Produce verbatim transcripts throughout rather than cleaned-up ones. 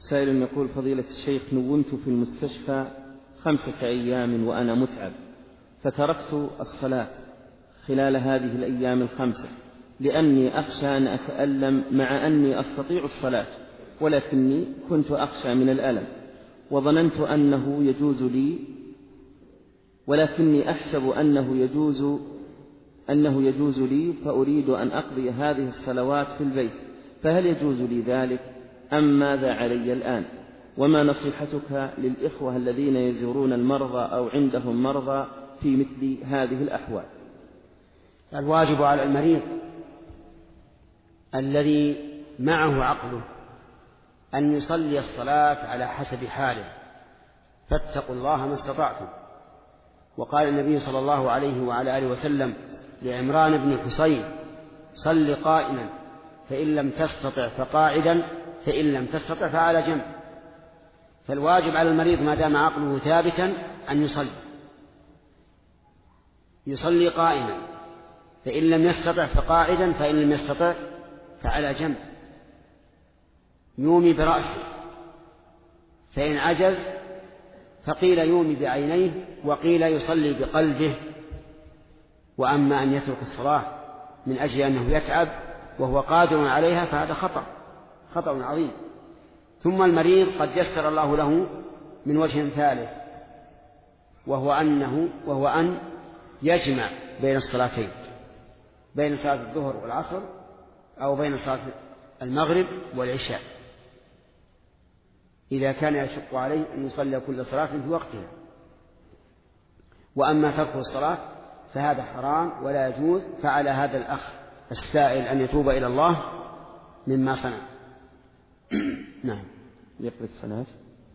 سائل يقول: فضيلة الشيخ، نومت في المستشفى خمسة أيام وأنا متعب، فتركت الصلاة خلال هذه الأيام الخمسة لأني أخشى أن أتألم مع أني أستطيع الصلاة، ولكني كنت أخشى من الألم وظننت أنه يجوز لي، ولكني أحسب أنه يجوز أنه يجوز لي فأريد أن أقضي هذه الصلوات في البيت، فهل يجوز لي ذلك أم ماذا علي الآن؟ وما نصيحتك للإخوة الذين يزورون المرضى أو عندهم مرضى في مثل هذه الأحوال؟ الواجب على المريض الذي معه عقله أن يصلي الصلاة على حسب حاله، فاتقوا الله ما استطعتم. وقال النبي صلى الله عليه وعلى آله وسلم لعمران بن حسين: صل قائما فإن لم تستطع فقاعدا فإن لم تستطع فعلى جنب. فالواجب على المريض ما دام عقله ثابتا أن يصلي يصلي قائما، فإن لم يستطع فقاعدا، فإن لم يستطع فعلى جنب، يومي برأسه، فإن عجز فقيل يومي بعينيه وقيل يصلي بقلبه. وأما أن يترك الصلاة من أجل أنه يتعب وهو قادر عليها فهذا خطأ خطأ عظيم. ثم المريض قد يسر الله له من وجه ثالث، وهو أنه وهو أن يجمع بين الصلاتين، بين صلاة الظهر والعصر أو بين صلاة المغرب والعشاء، إذا كان يشق عليه أن يصلي كل صلاة في وقتها. وأما ترك الصلاة فهذا حرام ولا يجوز، فعلى هذا الأخ السائل أن يتوب إلى الله مما صنع. نعم. يقضي الصلاة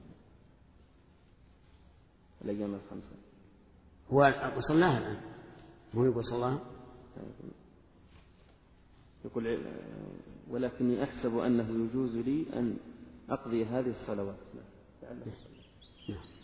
الأيام الخمسة، هو صلاها الآن، هو يقول صلاها، يقول: ولكني أحسب أنه يجوز لي أن أقضي هذه الصلوات. نعم.